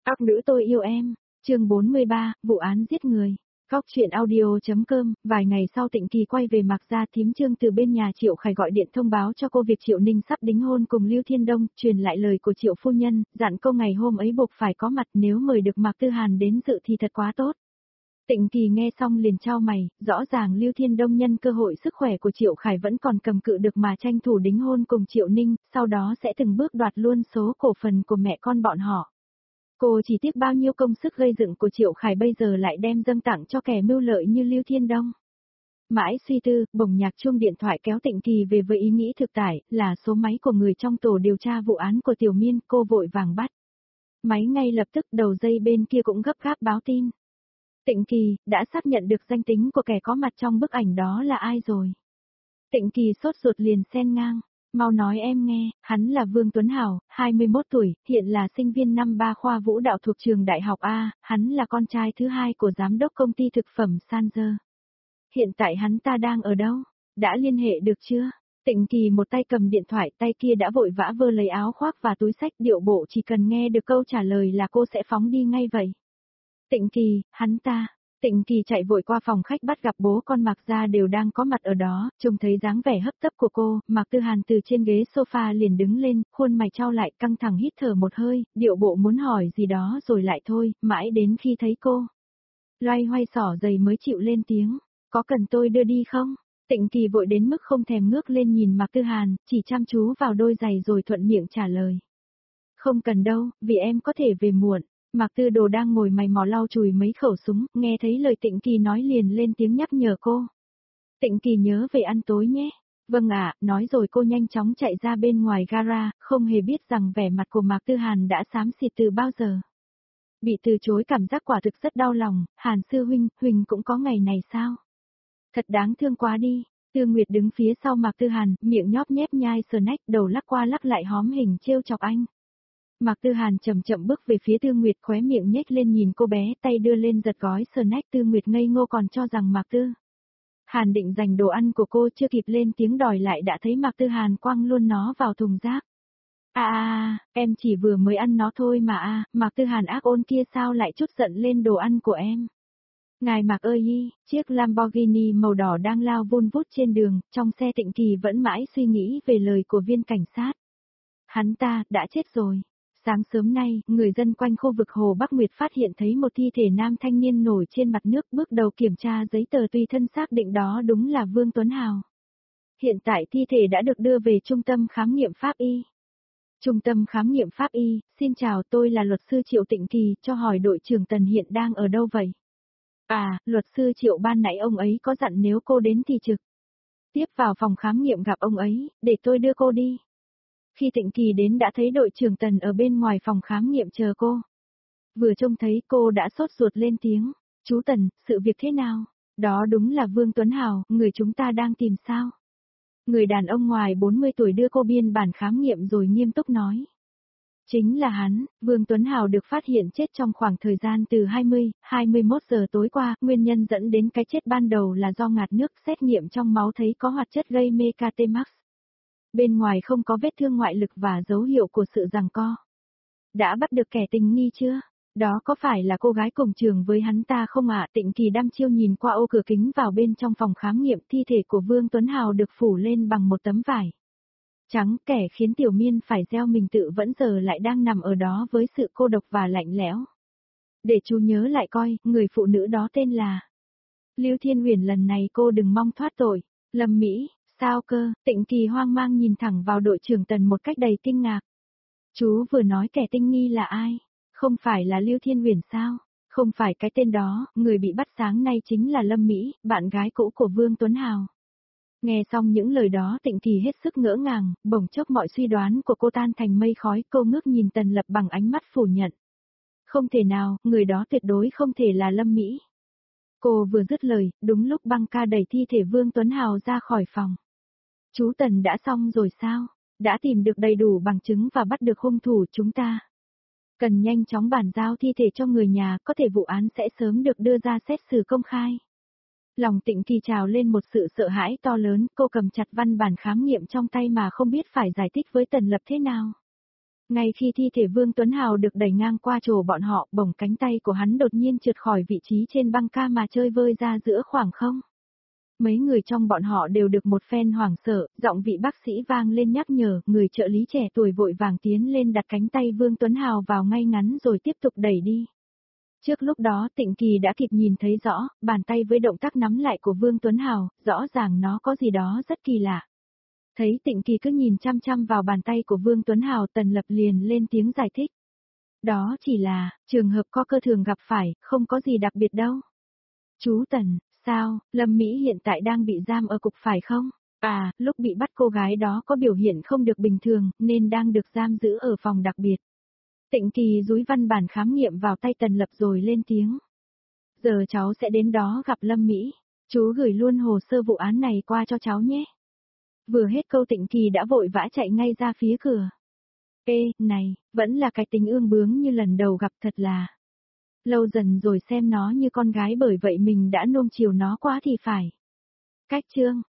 Các nữ tôi yêu em, chương 43, vụ án giết người. Góc chuyện audio.com, vài ngày sau Tịnh Kỳ quay về Mạc Gia, thím Trương từ bên nhà Triệu Khải gọi điện thông báo cho cô việc Triệu Ninh sắp đính hôn cùng Lưu Thiên Đông, truyền lại lời của Triệu phu nhân, dặn cô ngày hôm ấy buộc phải có mặt, nếu mời được Mạc Tư Hàn đến dự thì thật quá tốt. Tịnh Kỳ nghe xong liền chau mày, rõ ràng Lưu Thiên Đông nhân cơ hội sức khỏe của Triệu Khải vẫn còn cầm cự được mà tranh thủ đính hôn cùng Triệu Ninh, sau đó sẽ từng bước đoạt luôn số cổ phần của mẹ con bọn họ. Cô chỉ tiếc bao nhiêu công sức gây dựng của Triệu Khải bây giờ lại đem dâng tặng cho kẻ mưu lợi như Lưu Thiên Đông. Mãi suy tư, bỗng nhạc chuông điện thoại kéo Tịnh Kỳ về với ý nghĩ thực tại, là số máy của người trong tổ điều tra vụ án của Tiểu Miên, cô vội vàng bắt. Máy ngay lập tức, đầu dây bên kia cũng gấp gáp báo tin. Tịnh Kỳ, đã xác nhận được danh tính của kẻ có mặt trong bức ảnh đó là ai rồi? Tịnh Kỳ sốt ruột liền xen ngang. Mau nói em nghe, hắn là Vương Tuấn Hào, 21 tuổi, hiện là sinh viên năm 3 khoa vũ đạo thuộc trường đại học A, hắn là con trai thứ hai của giám đốc công ty thực phẩm Sanzer. Hiện tại hắn ta đang ở đâu? Đã liên hệ được chưa? Tịnh Kỳ một tay cầm điện thoại, tay kia đã vội vã vơ lấy áo khoác và túi xách, điệu bộ chỉ cần nghe được câu trả lời là cô sẽ phóng đi ngay vậy. Tịnh Kỳ, hắn ta. Tịnh Kỳ chạy vội qua phòng khách, bắt gặp bố con Mạc Gia đều đang có mặt ở đó, trông thấy dáng vẻ hấp tấp của cô, Mạc Tư Hàn từ trên ghế sofa liền đứng lên, khuôn mày chau lại, căng thẳng hít thở một hơi, điệu bộ muốn hỏi gì đó rồi lại thôi, mãi đến khi thấy cô loay hoay xỏ giày mới chịu lên tiếng, có cần tôi đưa đi không? Tịnh Kỳ vội đến mức không thèm ngước lên nhìn Mạc Tư Hàn, chỉ chăm chú vào đôi giày rồi thuận miệng trả lời. Không cần đâu, vì em có thể về muộn. Mạc Tư Đồ đang ngồi mày mò lau chùi mấy khẩu súng, nghe thấy lời Tịnh Kỳ nói liền lên tiếng nhắc nhở cô. Tịnh Kỳ nhớ về ăn tối nhé. Vâng ạ, nói rồi cô nhanh chóng chạy ra bên ngoài gara, không hề biết rằng vẻ mặt của Mạc Tư Hàn đã xám xịt từ bao giờ. Bị từ chối cảm giác quả thực rất đau lòng, Hàn sư huynh, huynh cũng có ngày này sao? Thật đáng thương quá đi. Tư Nguyệt đứng phía sau Mạc Tư Hàn, miệng nhóp nhép nhai snack, đầu lắc qua lắc lại hóm hình trêu chọc anh. Mạc Tư Hàn chậm chậm bước về phía Tư Nguyệt, khóe miệng nhếch lên nhìn cô bé, tay đưa lên giật gói snack. Tư Nguyệt ngây ngô còn cho rằng Mạc Tư Hàn định giành đồ ăn của cô, chưa kịp lên tiếng đòi lại đã thấy Mạc Tư Hàn quăng luôn nó vào thùng rác. Em chỉ vừa mới ăn nó thôi mà Mạc Tư Hàn ác ôn kia sao lại chút giận lên đồ ăn của em. Ngài Mạc ơi, chiếc Lamborghini màu đỏ đang lao vun vút trên đường, trong xe Tịnh Kỳ vẫn mãi suy nghĩ về lời của viên cảnh sát. Hắn ta, đã chết rồi. Sáng sớm nay, người dân quanh khu vực Hồ Bắc Nguyệt phát hiện thấy một thi thể nam thanh niên nổi trên mặt nước, bước đầu kiểm tra giấy tờ tùy thân xác định đó đúng là Vương Tuấn Hào. Hiện tại thi thể đã được đưa về trung tâm khám nghiệm pháp y. Trung tâm khám nghiệm pháp y, xin chào, tôi là luật sư Triệu Tịnh Kỳ, cho hỏi đội trưởng Tần hiện đang ở đâu vậy? Luật sư Triệu ban nãy ông ấy có dặn nếu cô đến thì trực tiếp vào phòng khám nghiệm gặp ông ấy, để tôi đưa cô đi. Khi Tịnh Kỳ đến đã thấy đội trưởng Tần ở bên ngoài phòng khám nghiệm chờ cô. Vừa trông thấy cô đã sốt ruột lên tiếng. Chú Tần, sự việc thế nào? Đó đúng là Vương Tuấn Hào, người chúng ta đang tìm sao? Người đàn ông ngoài 40 tuổi đưa cô biên bản khám nghiệm rồi nghiêm túc nói. Chính là hắn, Vương Tuấn Hào được phát hiện chết trong khoảng thời gian từ 20-21 giờ tối qua, nguyên nhân dẫn đến cái chết ban đầu là do ngạt nước, xét nghiệm trong máu thấy có hoạt chất gây mê Catemax. Bên ngoài không có vết thương ngoại lực và dấu hiệu của sự giằng co. Đã bắt được kẻ tình nghi chưa? Đó có phải là cô gái cùng trường với hắn ta không ạ? Tịnh Kỳ đăm chiêu nhìn qua ô cửa kính vào bên trong phòng khám nghiệm, thi thể của Vương Tuấn Hào được phủ lên bằng một tấm vải trắng, kẻ khiến Tiểu Miên phải gieo mình tự vẫn giờ lại đang nằm ở đó với sự cô độc và lạnh lẽo. Để chú nhớ lại coi, người phụ nữ đó tên là Lưu Thiên Huyền, lần này cô đừng mong thoát tội. Lâm Mỹ. Sao cơ? Tịnh Kỳ hoang mang nhìn thẳng vào đội trưởng Tần một cách đầy kinh ngạc. Chú vừa nói kẻ tinh nghi là ai? Không phải là Lưu Thiên Huyền sao? Không phải cái tên đó, người bị bắt sáng nay chính là Lâm Mỹ, bạn gái cũ của Vương Tuấn Hào. Nghe xong những lời đó Tịnh Kỳ hết sức ngỡ ngàng, bỗng chốc mọi suy đoán của cô tan thành mây khói, cô ngước nhìn Tần Lập bằng ánh mắt phủ nhận. Không thể nào, người đó tuyệt đối không thể là Lâm Mỹ. Cô vừa dứt lời, đúng lúc băng ca đẩy thi thể Vương Tuấn Hào ra khỏi phòng. Chú Tần đã xong rồi sao? Đã tìm được đầy đủ bằng chứng và bắt được hung thủ, chúng ta cần nhanh chóng bàn giao thi thể cho người nhà, có thể vụ án sẽ sớm được đưa ra xét xử công khai. Lòng Tịnh Kỳ trào lên một sự sợ hãi to lớn, cô cầm chặt văn bản khám nghiệm trong tay mà không biết phải giải thích với Tần Lập thế nào. Ngay khi thi thể Vương Tuấn Hào được đẩy ngang qua chỗ bọn họ, bỗng cánh tay của hắn đột nhiên trượt khỏi vị trí trên băng ca mà chơi vơi ra giữa khoảng không. Mấy người trong bọn họ đều được một phen hoảng sợ, giọng vị bác sĩ vang lên nhắc nhở, người trợ lý trẻ tuổi vội vàng tiến lên đặt cánh tay Vương Tuấn Hào vào ngay ngắn rồi tiếp tục đẩy đi. Trước lúc đó Tịnh Kỳ đã kịp nhìn thấy rõ, bàn tay với động tác nắm lại của Vương Tuấn Hào, rõ ràng nó có gì đó rất kỳ lạ. Thấy Tịnh Kỳ cứ nhìn chăm chăm vào bàn tay của Vương Tuấn Hào, Tần Lập liền lên tiếng giải thích. Đó chỉ là, trường hợp co cơ thường gặp phải, không có gì đặc biệt đâu. Chú Tần, sao, Lâm Mỹ hiện tại đang bị giam ở cục phải không? À, lúc bị bắt cô gái đó có biểu hiện không được bình thường, nên đang được giam giữ ở phòng đặc biệt. Tịnh Kỳ dúi văn bản khám nghiệm vào tay Tần Lập rồi lên tiếng. Giờ cháu sẽ đến đó gặp Lâm Mỹ. Chú gửi luôn hồ sơ vụ án này qua cho cháu nhé. Vừa hết câu Tịnh Kỳ đã vội vã chạy ngay ra phía cửa. Ê, này, vẫn là cái tính ương bướng như lần đầu gặp thật là. Lâu dần rồi xem nó như con gái bởi vậy mình đã nuông chiều nó quá thì phải. Cách chương